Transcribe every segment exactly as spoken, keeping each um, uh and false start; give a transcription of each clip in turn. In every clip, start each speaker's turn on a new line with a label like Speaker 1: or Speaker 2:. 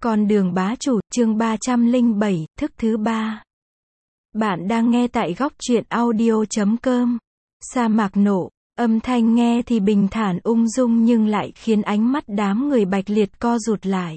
Speaker 1: Con đường bá chủ, chương ba trăm lẻ bảy, thức thứ ba. Bạn đang nghe tại góc truyện audio chấm com. Sa mạc nộ, âm thanh nghe thì bình thản ung dung nhưng lại khiến ánh mắt đám người Bạch Liệt co rụt lại.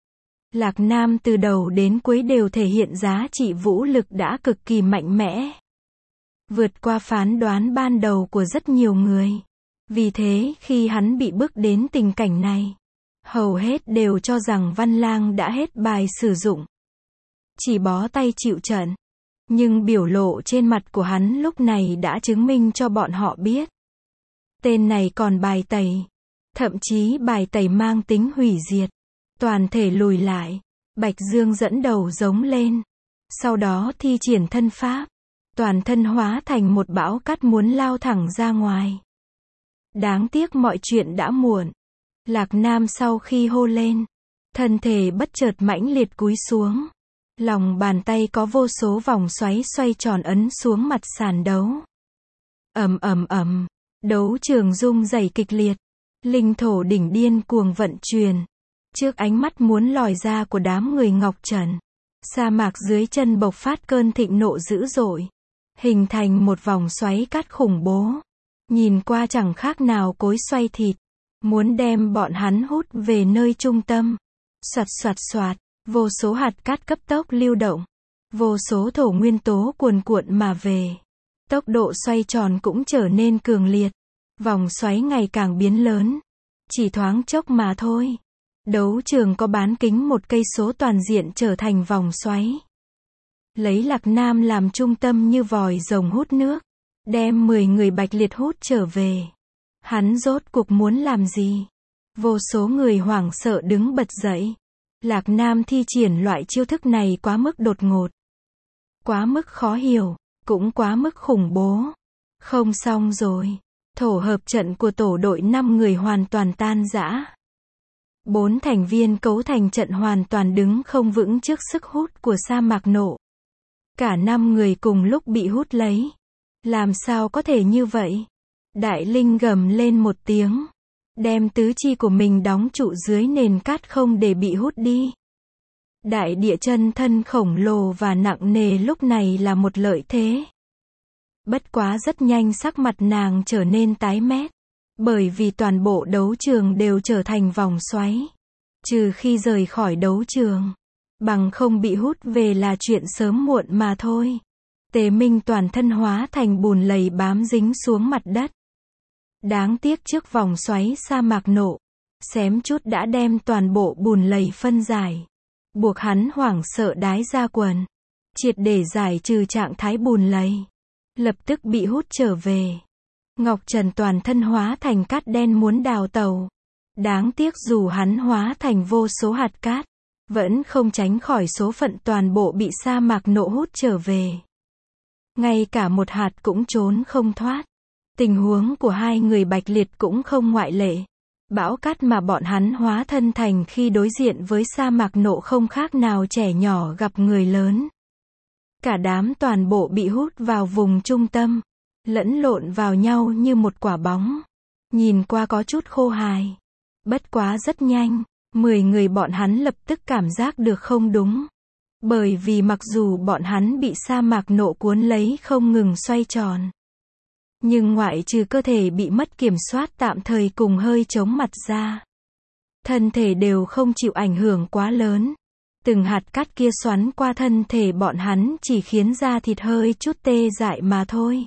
Speaker 1: Lạc Nam từ đầu đến cuối đều thể hiện giá trị vũ lực đã cực kỳ mạnh mẽ, vượt qua phán đoán ban đầu của rất nhiều người. Vì thế khi hắn bị bước đến tình cảnh này, hầu hết đều cho rằng Văn Lang đã hết bài sử dụng, chỉ bó tay chịu trận. Nhưng biểu lộ trên mặt của hắn lúc này đã chứng minh cho bọn họ biết, tên này còn bài tẩy, thậm chí bài tẩy mang tính hủy diệt. Toàn thể lùi lại, Bạch Dương dẫn đầu giống lên, sau đó thi triển thân pháp, toàn thân hóa thành một bão cát muốn lao thẳng ra ngoài. Đáng tiếc mọi chuyện đã muộn. Lạc Nam sau khi hô lên, thân thể bất chợt mãnh liệt cúi xuống. Lòng bàn tay có vô số vòng xoáy xoay tròn ấn xuống mặt sàn đấu. Ầm ầm ầm, đấu trường rung rẩy kịch liệt. Linh thổ đỉnh điên cuồng vận chuyển. Trước ánh mắt muốn lòi ra của đám người Ngọc Trần, sa mạc dưới chân bộc phát cơn thịnh nộ dữ dội, hình thành một vòng xoáy cát khủng bố. Nhìn qua chẳng khác nào cối xoay thịt, muốn đem bọn hắn hút về nơi trung tâm. Soạt soạt soạt, vô số hạt cát cấp tốc lưu động, vô số thổ nguyên tố cuồn cuộn mà về. Tốc độ xoay tròn cũng trở nên cường liệt, vòng xoáy ngày càng biến lớn. Chỉ thoáng chốc mà thôi, đấu trường có bán kính một cây số toàn diện trở thành vòng xoáy. Lấy Lạc Nam làm trung tâm như vòi rồng hút nước, đem mười người Bạch Liệt hút trở về. Hắn rốt cuộc muốn làm gì? Vô số người hoảng sợ đứng bật dậy. Lạc Nam thi triển loại chiêu thức này quá mức đột ngột, quá mức khó hiểu, cũng quá mức khủng bố. Không xong rồi. Thổ hợp trận của tổ đội năm người hoàn toàn tan rã. Bốn thành viên cấu thành trận hoàn toàn đứng không vững trước sức hút của sa mạc nộ. Cả năm người cùng lúc bị hút lấy. Làm sao có thể như vậy? Đại Linh gầm lên một tiếng, đem tứ chi của mình đóng trụ dưới nền cát không để bị hút đi. Đại địa chân thân khổng lồ và nặng nề lúc này là một lợi thế. Bất quá rất nhanh sắc mặt nàng trở nên tái mét, bởi vì toàn bộ đấu trường đều trở thành vòng xoáy. Trừ khi rời khỏi đấu trường, bằng không bị hút về là chuyện sớm muộn mà thôi. Tề Minh toàn thân hóa thành bùn lầy bám dính xuống mặt đất. Đáng tiếc trước vòng xoáy sa mạc nộ, xém chút đã đem toàn bộ bùn lầy phân giải, buộc hắn hoảng sợ đái ra quần. Triệt để giải trừ trạng thái bùn lầy, lập tức bị hút trở về. Ngọc Trần toàn thân hóa thành cát đen muốn đào tàu. Đáng tiếc dù hắn hóa thành vô số hạt cát, vẫn không tránh khỏi số phận toàn bộ bị sa mạc nộ hút trở về. Ngay cả một hạt cũng trốn không thoát. Tình huống của hai người Bạch Liệt cũng không ngoại lệ. Bão cát mà bọn hắn hóa thân thành khi đối diện với sa mạc nộ không khác nào trẻ nhỏ gặp người lớn. Cả đám toàn bộ bị hút vào vùng trung tâm, lẫn lộn vào nhau như một quả bóng. Nhìn qua có chút khô hài. Bất quá rất nhanh, mười người bọn hắn lập tức cảm giác được không đúng. Bởi vì mặc dù bọn hắn bị sa mạc nộ cuốn lấy không ngừng xoay tròn, nhưng ngoại trừ cơ thể bị mất kiểm soát tạm thời cùng hơi chóng mặt ra, thân thể đều không chịu ảnh hưởng quá lớn. Từng hạt cát kia xoắn qua thân thể bọn hắn chỉ khiến da thịt hơi chút tê dại mà thôi.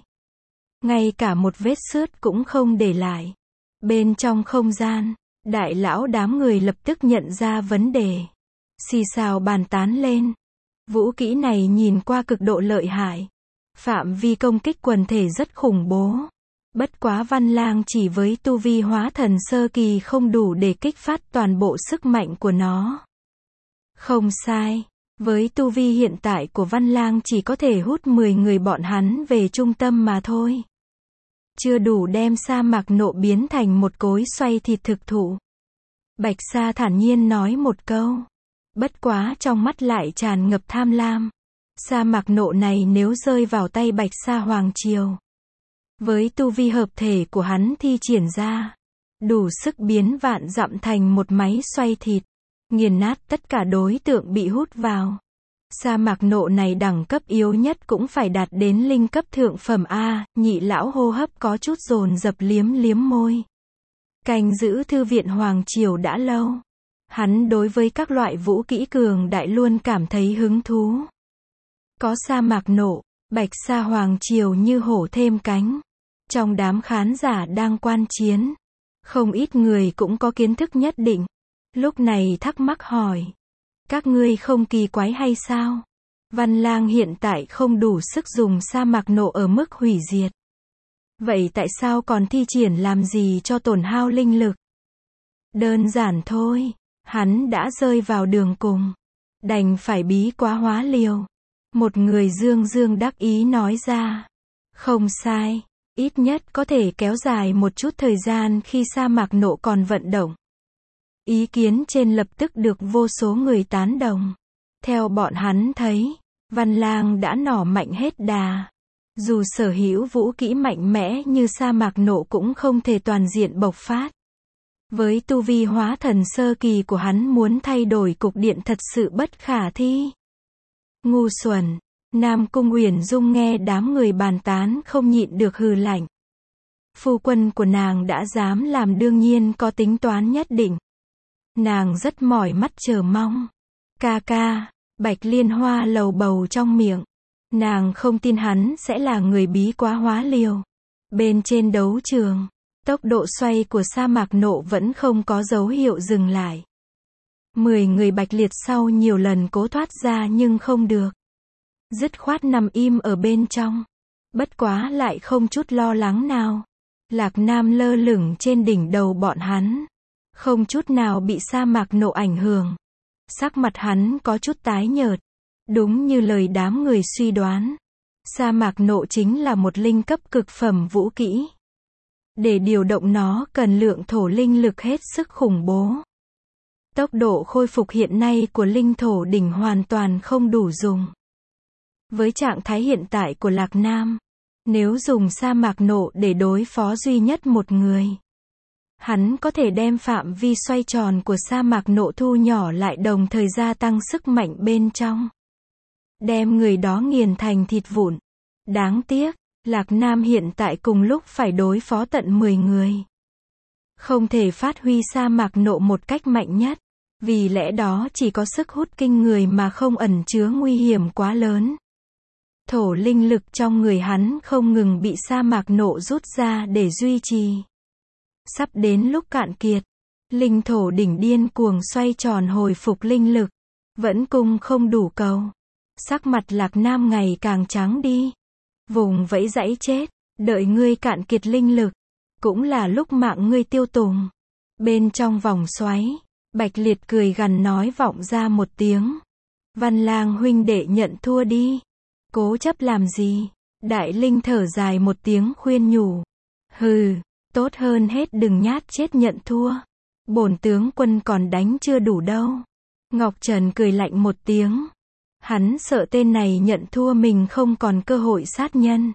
Speaker 1: Ngay cả một vết xước cũng không để lại. Bên trong không gian, đại lão đám người lập tức nhận ra vấn đề. Xì xào bàn tán lên. Vũ kỹ này nhìn qua cực độ lợi hại. Phạm vi công kích quần thể rất khủng bố. Bất quá Văn Lang chỉ với tu vi hóa thần sơ kỳ không đủ để kích phát toàn bộ sức mạnh của nó. Không sai. Với tu vi hiện tại của Văn Lang chỉ có thể hút mười người bọn hắn về trung tâm mà thôi. Chưa đủ đem sa mạc nộ biến thành một cối xoay thịt thực thụ. Bạch Sa thản nhiên nói một câu. Bất quá trong mắt lại tràn ngập tham lam. Sa mạc nộ này nếu rơi vào tay Bạch Sa Hoàng Triều, với tu vi hợp thể của hắn thi triển ra, đủ sức biến vạn dặm thành một máy xoay thịt. nghiền nát tất cả đối tượng bị hút vào. Sa mạc nộ này đẳng cấp yếu nhất cũng phải đạt đến linh cấp thượng phẩm A, nhị lão hô hấp có chút dồn dập liếm liếm môi. Canh giữ thư viện Hoàng Triều đã lâu. Hắn đối với các loại vũ kỹ cường đại luôn cảm thấy hứng thú. Có sa mạc nộ, Bạch Sa Hoàng Triều như hổ thêm cánh. Trong đám khán giả đang quan chiến, không ít người cũng có kiến thức nhất định. Lúc này thắc mắc hỏi. Các ngươi không kỳ quái hay sao? Văn Lang hiện tại không đủ sức dùng sa mạc nộ ở mức hủy diệt. Vậy tại sao còn thi triển làm gì cho tổn hao linh lực? Đơn giản thôi. Hắn đã rơi vào đường cùng. Đành phải bí quá hóa liều. Một người dương dương đắc ý nói ra. Không sai. Ít nhất có thể kéo dài một chút thời gian khi sa mạc nộ còn vận động. Ý kiến trên lập tức được vô số người tán đồng. Theo bọn hắn thấy, Văn Lang đã nỏ mạnh hết đà. Dù sở hữu vũ kỹ mạnh mẽ như sa mạc nộ cũng không thể toàn diện bộc phát. Với tu vi hóa thần sơ kỳ của hắn muốn thay đổi cục diện thật sự bất khả thi. Ngu xuẩn. Nam Cung Uyển Dung nghe đám người bàn tán không nhịn được hừ lạnh. Phu quân của nàng đã dám làm đương nhiên có tính toán nhất định. Nàng rất mỏi mắt chờ mong. Ca ca, Bạch Liên Hoa lầu bầu trong miệng. Nàng không tin hắn sẽ là người bí quá hóa liều. Bên trên đấu trường, tốc độ xoay của sa mạc nộ vẫn không có dấu hiệu dừng lại. Mười người Bạch Liệt sau nhiều lần cố thoát ra nhưng không được. Dứt khoát nằm im ở bên trong. Bất quá lại không chút lo lắng nào. Lạc Nam lơ lửng trên đỉnh đầu bọn hắn. Không chút nào bị sa mạc nộ ảnh hưởng. Sắc mặt hắn có chút tái nhợt. Đúng như lời đám người suy đoán. Sa mạc nộ chính là một linh cấp cực phẩm vũ kỹ. Để điều động nó cần lượng thổ linh lực hết sức khủng bố. Tốc độ khôi phục hiện nay của linh thổ đỉnh hoàn toàn không đủ dùng. Với trạng thái hiện tại của Lạc Nam, nếu dùng sa mạc nộ để đối phó duy nhất một người, hắn có thể đem phạm vi xoay tròn của sa mạc nộ thu nhỏ lại đồng thời gia tăng sức mạnh bên trong. Đem người đó nghiền thành thịt vụn. Đáng tiếc, Lạc Nam hiện tại cùng lúc phải đối phó tận mười người. Không thể phát huy sa mạc nộ một cách mạnh nhất. Vì lẽ đó chỉ có sức hút kinh người mà không ẩn chứa nguy hiểm quá lớn. Thổ linh lực trong người hắn không ngừng bị sa mạc nộ rút ra để duy trì. Sắp đến lúc cạn kiệt, linh thổ đỉnh điên cuồng xoay tròn hồi phục linh lực. Vẫn cung không đủ cầu. Sắc mặt Lạc Nam ngày càng trắng đi. Vùng vẫy dãy chết, đợi ngươi cạn kiệt linh lực. Cũng là lúc mạng ngươi tiêu tùng. Bên trong vòng xoáy, Bạch Liệt cười gằn nói vọng ra một tiếng. Văn Lang huynh đệ nhận thua đi. Cố chấp làm gì? Đại Linh thở dài một tiếng khuyên nhủ. Hừ, tốt hơn hết đừng nhát chết nhận thua. Bổn tướng quân còn đánh chưa đủ đâu. Ngọc Trần cười lạnh một tiếng. Hắn sợ tên này nhận thua mình không còn cơ hội sát nhân.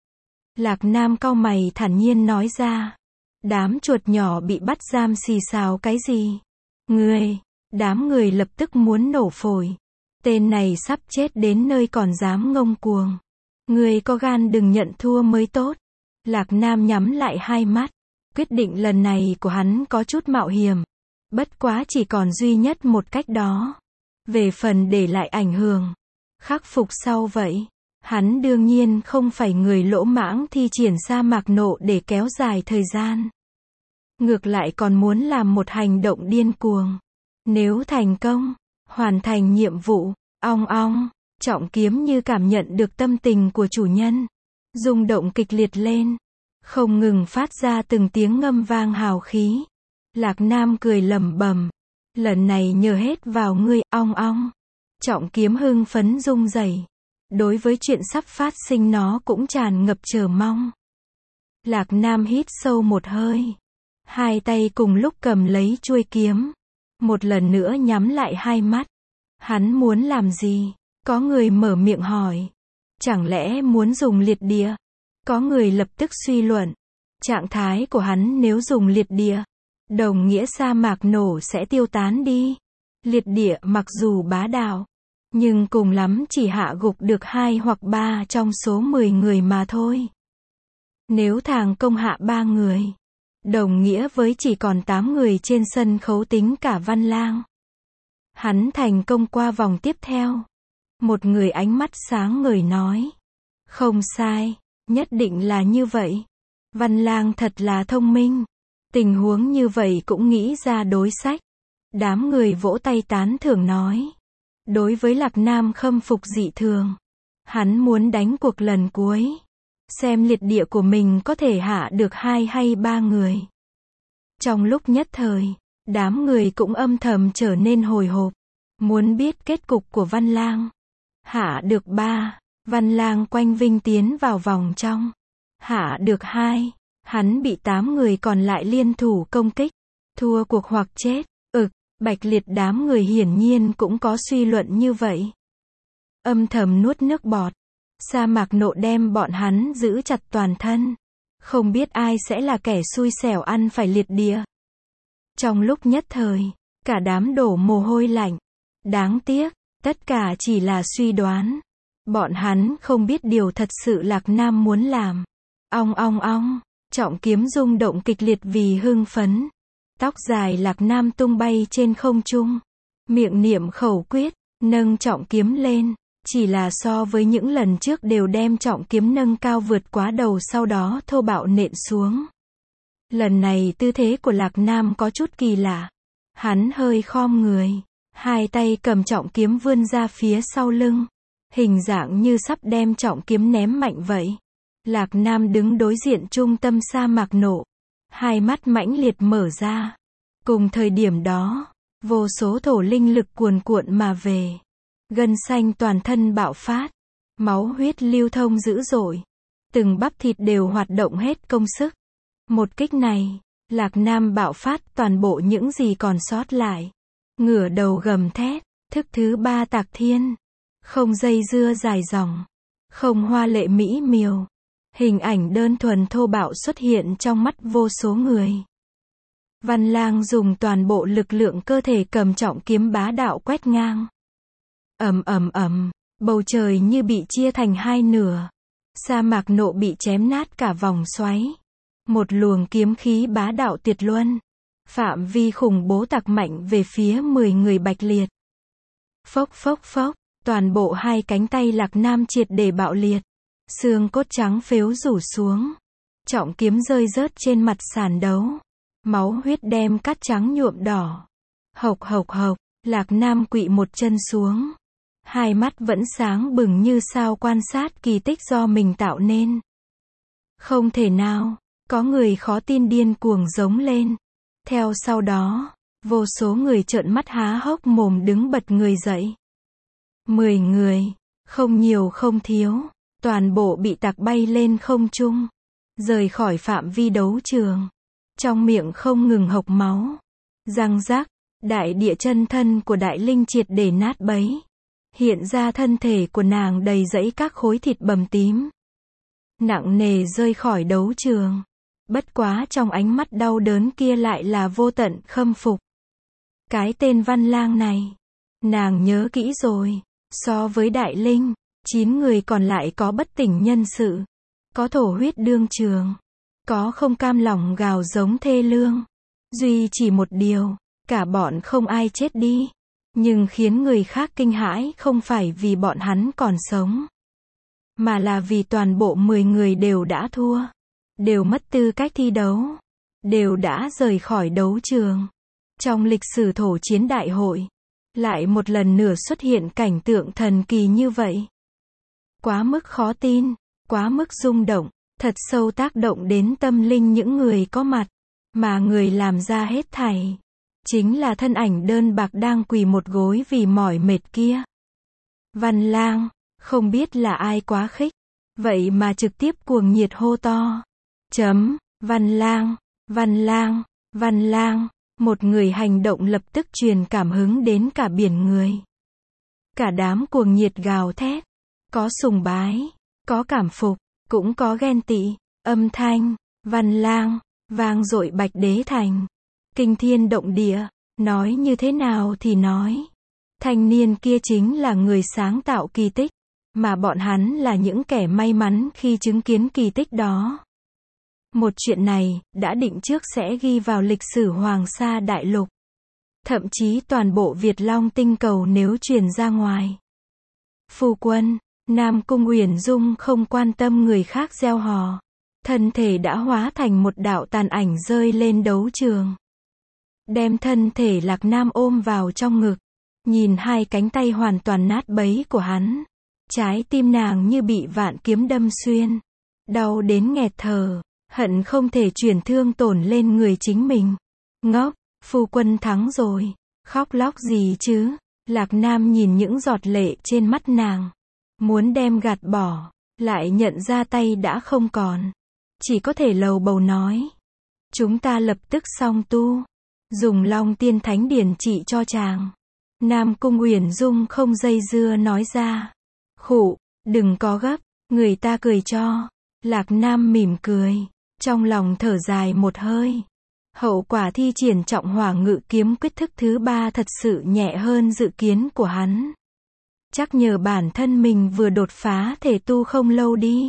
Speaker 1: Lạc Nam cau mày thản nhiên nói ra. Đám chuột nhỏ bị bắt giam xì xào cái gì? Ngươi, đám người lập tức muốn nổ phổi. Tên này sắp chết đến nơi còn dám ngông cuồng. Ngươi có gan đừng nhận thua mới tốt. Lạc Nam nhắm lại hai mắt. Quyết định lần này của hắn có chút mạo hiểm. Bất quá chỉ còn duy nhất một cách đó. Về phần để lại ảnh hưởng, khắc phục sau vậy. Hắn đương nhiên không phải người lỗ mãng thi triển sa mạc nộ để kéo dài thời gian. Ngược lại còn muốn làm một hành động điên cuồng. Nếu thành công, hoàn thành nhiệm vụ, ong ong, trọng kiếm như cảm nhận được tâm tình của chủ nhân. Rung động kịch liệt lên. Không ngừng phát ra từng tiếng ngâm vang hào khí. Lạc Nam cười lẩm bẩm. Lần này nhờ hết vào ngươi, ong ong. Trọng kiếm hưng phấn rung rẩy. Đối với chuyện sắp phát sinh nó cũng tràn ngập chờ mong. Lạc Nam hít sâu một hơi. Hai tay cùng lúc cầm lấy chuôi kiếm. Một lần nữa nhắm lại hai mắt. Hắn muốn làm gì? Có người mở miệng hỏi. Chẳng lẽ muốn dùng liệt địa? Có người lập tức suy luận. Trạng thái của hắn nếu dùng liệt địa, đồng nghĩa sa mạc nổ sẽ tiêu tán đi. Liệt địa mặc dù bá đạo, nhưng cùng lắm chỉ hạ gục được hai hoặc ba trong số mười người mà thôi. Nếu thàng công hạ ba người, đồng nghĩa với chỉ còn tám người trên sân khấu tính cả Văn Lang. Hắn thành công qua vòng tiếp theo. Một người ánh mắt sáng ngời nói. Không sai, nhất định là như vậy. Văn Lang thật là thông minh. Tình huống như vậy cũng nghĩ ra đối sách. Đám người vỗ tay tán thưởng nói. Đối với Lạc Nam khâm phục dị thường. Hắn muốn đánh cuộc lần cuối. Xem liệt địa của mình có thể hạ được hai hay ba người. Trong lúc nhất thời, đám người cũng âm thầm trở nên hồi hộp. Muốn biết kết cục của Văn Lang. Hạ được ba, Văn Lang quanh vinh tiến vào vòng trong. Hạ được hai, hắn bị tám người còn lại liên thủ công kích. Thua cuộc hoặc chết. Ực, Bạch Liệt đám người hiển nhiên cũng có suy luận như vậy. Âm thầm nuốt nước bọt. Sa Mạc Nộ đem bọn hắn giữ chặt toàn thân. Không biết ai sẽ là kẻ xui xẻo ăn phải liệt địa. Trong lúc nhất thời, cả đám đổ mồ hôi lạnh. Đáng tiếc, tất cả chỉ là suy đoán. Bọn hắn không biết điều thật sự Lạc Nam muốn làm. Ong ong ong, trọng kiếm rung động kịch liệt vì hưng phấn. Tóc dài Lạc Nam tung bay trên không trung. Miệng niệm khẩu quyết, nâng trọng kiếm lên. Chỉ là so với những lần trước đều đem trọng kiếm nâng cao vượt quá đầu sau đó thô bạo nện xuống. Lần này tư thế của Lạc Nam có chút kỳ lạ. Hắn hơi khom người. Hai tay cầm trọng kiếm vươn ra phía sau lưng. Hình dạng như sắp đem trọng kiếm ném mạnh vậy. Lạc Nam đứng đối diện trung tâm Sa Mạc Nộ. Hai mắt mãnh liệt mở ra. Cùng thời điểm đó, vô số thổ linh lực cuồn cuộn mà về. Gân xanh toàn thân bạo phát. Máu huyết lưu thông dữ dội. Từng bắp thịt đều hoạt động hết công sức. Một kích này, Lạc Nam bạo phát toàn bộ những gì còn sót lại. Ngửa đầu gầm thét, thức thứ ba tạc thiên. Không dây dưa dài dòng. Không hoa lệ mỹ miều. Hình ảnh đơn thuần thô bạo xuất hiện trong mắt vô số người. Văn Lang dùng toàn bộ lực lượng cơ thể cầm trọng kiếm bá đạo quét ngang. Ầm ầm ầm, bầu trời như bị chia thành hai nửa. Sa Mạc Nộ bị chém nát cả vòng xoáy. Một luồng kiếm khí bá đạo tuyệt luân. Phạm vi khủng bố tạc mạnh về phía mười người Bạch Liệt. Phốc phốc phốc, toàn bộ hai cánh tay Lạc Nam triệt để bạo liệt. Xương cốt trắng phếu rủ xuống. Trọng kiếm rơi rớt trên mặt sàn đấu. Máu huyết đem cát trắng nhuộm đỏ. Hộc hộc hộc, Lạc Nam quỵ một chân xuống. Hai mắt vẫn sáng bừng như sao quan sát kỳ tích do mình tạo nên. Không thể nào, có người khó tin điên cuồng giống lên. Theo sau đó, vô số người trợn mắt há hốc mồm đứng bật người dậy. Mười người, không nhiều không thiếu, toàn bộ bị tạc bay lên không trung, rời khỏi phạm vi đấu trường. Trong miệng không ngừng hộc máu. Răng rác, đại địa chân thân của Đại Linh triệt để nát bấy. Hiện ra thân thể của nàng đầy rẫy các khối thịt bầm tím. Nặng nề rơi khỏi đấu trường. Bất quá trong ánh mắt đau đớn kia lại là vô tận khâm phục. Cái tên Văn Lang này, nàng nhớ kỹ rồi. So với Đại Linh, chín người còn lại có bất tỉnh nhân sự. Có thổ huyết đương trường. Có không cam lòng gào giống thê lương. Duy chỉ một điều, cả bọn không ai chết đi. Nhưng khiến người khác kinh hãi không phải vì bọn hắn còn sống. Mà là vì toàn bộ mười người đều đã thua. Đều mất tư cách thi đấu. Đều đã rời khỏi đấu trường. Trong lịch sử thổ chiến đại hội, lại một lần nữa xuất hiện cảnh tượng thần kỳ như vậy. Quá mức khó tin, quá mức rung động, thật sâu tác động đến tâm linh những người có mặt. Mà người làm ra hết thảy chính là thân ảnh đơn bạc đang quỳ một gối vì mỏi mệt kia. Văn Lang, không biết là ai quá khích, vậy mà trực tiếp cuồng nhiệt hô to. Chấm, Văn Lang, Văn Lang, Văn Lang, một người hành động lập tức truyền cảm hứng đến cả biển người. Cả đám cuồng nhiệt gào thét, có sùng bái, có cảm phục, cũng có ghen tị, âm thanh, Văn Lang, vang dội Bạch Đế Thành. Kinh thiên động địa, Nói như thế nào thì nói. Thanh niên kia chính là người sáng tạo kỳ tích, mà bọn hắn là những kẻ may mắn khi chứng kiến kỳ tích đó. Một chuyện này, đã định trước sẽ ghi vào lịch sử Hoàng Sa Đại Lục. Thậm chí toàn bộ Việt Long tinh cầu nếu truyền ra ngoài. Phu quân, Nam Cung Uyển Dung không quan tâm người khác gieo hò. Thân thể đã hóa thành một đạo tàn ảnh rơi lên đấu trường. Đem thân thể Lạc Nam ôm vào trong ngực. Nhìn hai cánh tay hoàn toàn nát bấy của hắn. Trái tim nàng như bị vạn kiếm đâm xuyên. Đau đến nghẹt thở. Hận không thể chuyển thương tổn lên người chính mình. Ngốc, phu quân thắng rồi. Khóc lóc gì chứ? Lạc Nam nhìn những giọt lệ trên mắt nàng. Muốn đem gạt bỏ. Lại nhận ra tay đã không còn. Chỉ có thể lầu bầu nói. Chúng ta lập tức song tu. Dùng Long Tiên Thánh Điển trị cho chàng. Nam Cung Uyển Dung không dây dưa nói ra. Khụ, đừng có gấp, người ta cười cho. Lạc Nam mỉm cười. Trong lòng thở dài một hơi. Hậu quả thi triển trọng hỏa ngự kiếm quyết thức thứ ba thật sự nhẹ hơn dự kiến của hắn. Chắc nhờ bản thân mình vừa đột phá thể tu không lâu đi.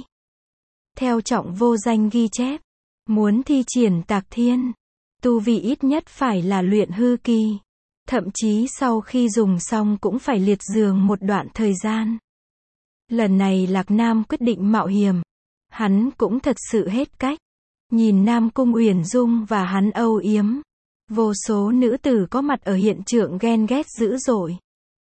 Speaker 1: Theo trọng vô danh ghi chép, muốn thi triển Tạc Thiên, tu vi ít nhất phải là luyện hư kỳ. Thậm chí sau khi dùng xong cũng phải liệt giường một đoạn thời gian. Lần này Lạc Nam quyết định mạo hiểm. Hắn cũng thật sự hết cách. Nhìn Nam Cung Uyển Dung và hắn âu yếm. Vô số nữ tử có mặt ở hiện trường ghen ghét dữ dội.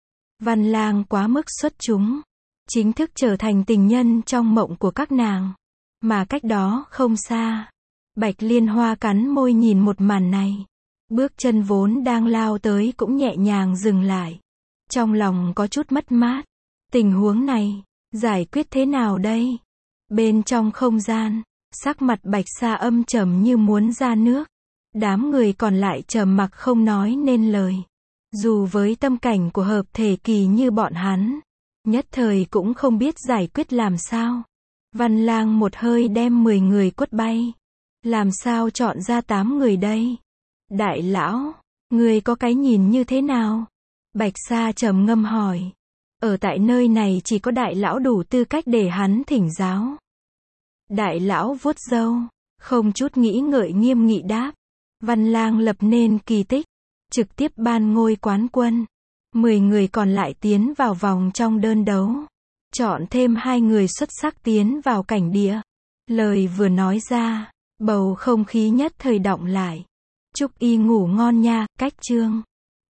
Speaker 1: Văn Lang quá mức xuất chúng. Chính thức trở thành tình nhân trong mộng của các nàng. Mà cách đó không xa. Bạch Liên Hoa cắn môi nhìn một màn này. Bước chân vốn đang lao tới cũng nhẹ nhàng dừng lại. Trong lòng có chút mất mát. Tình huống này, giải quyết thế nào đây? Bên trong không gian, sắc mặt Bạch Sa âm trầm như muốn ra nước. Đám người còn lại trầm mặc không nói nên lời. Dù với tâm cảnh của hợp thể kỳ như bọn hắn, nhất thời cũng không biết giải quyết làm sao. Văn Lang một hơi đem mười người quất bay. Làm sao chọn ra tám người đây? Đại lão, người có cái nhìn như thế nào? Bạch Sa trầm ngâm hỏi. Ở tại nơi này chỉ có đại lão đủ tư cách để hắn thỉnh giáo. Đại lão vuốt râu, không chút nghĩ ngợi nghiêm nghị đáp. Văn Lang lập nên kỳ tích, trực tiếp ban ngôi quán quân. Mười người còn lại tiến vào vòng trong đơn đấu. Chọn thêm hai người xuất sắc tiến vào cảnh địa. Lời vừa nói ra, bầu không khí nhất thời động lại. Chúc y ngủ ngon nha, cách chương.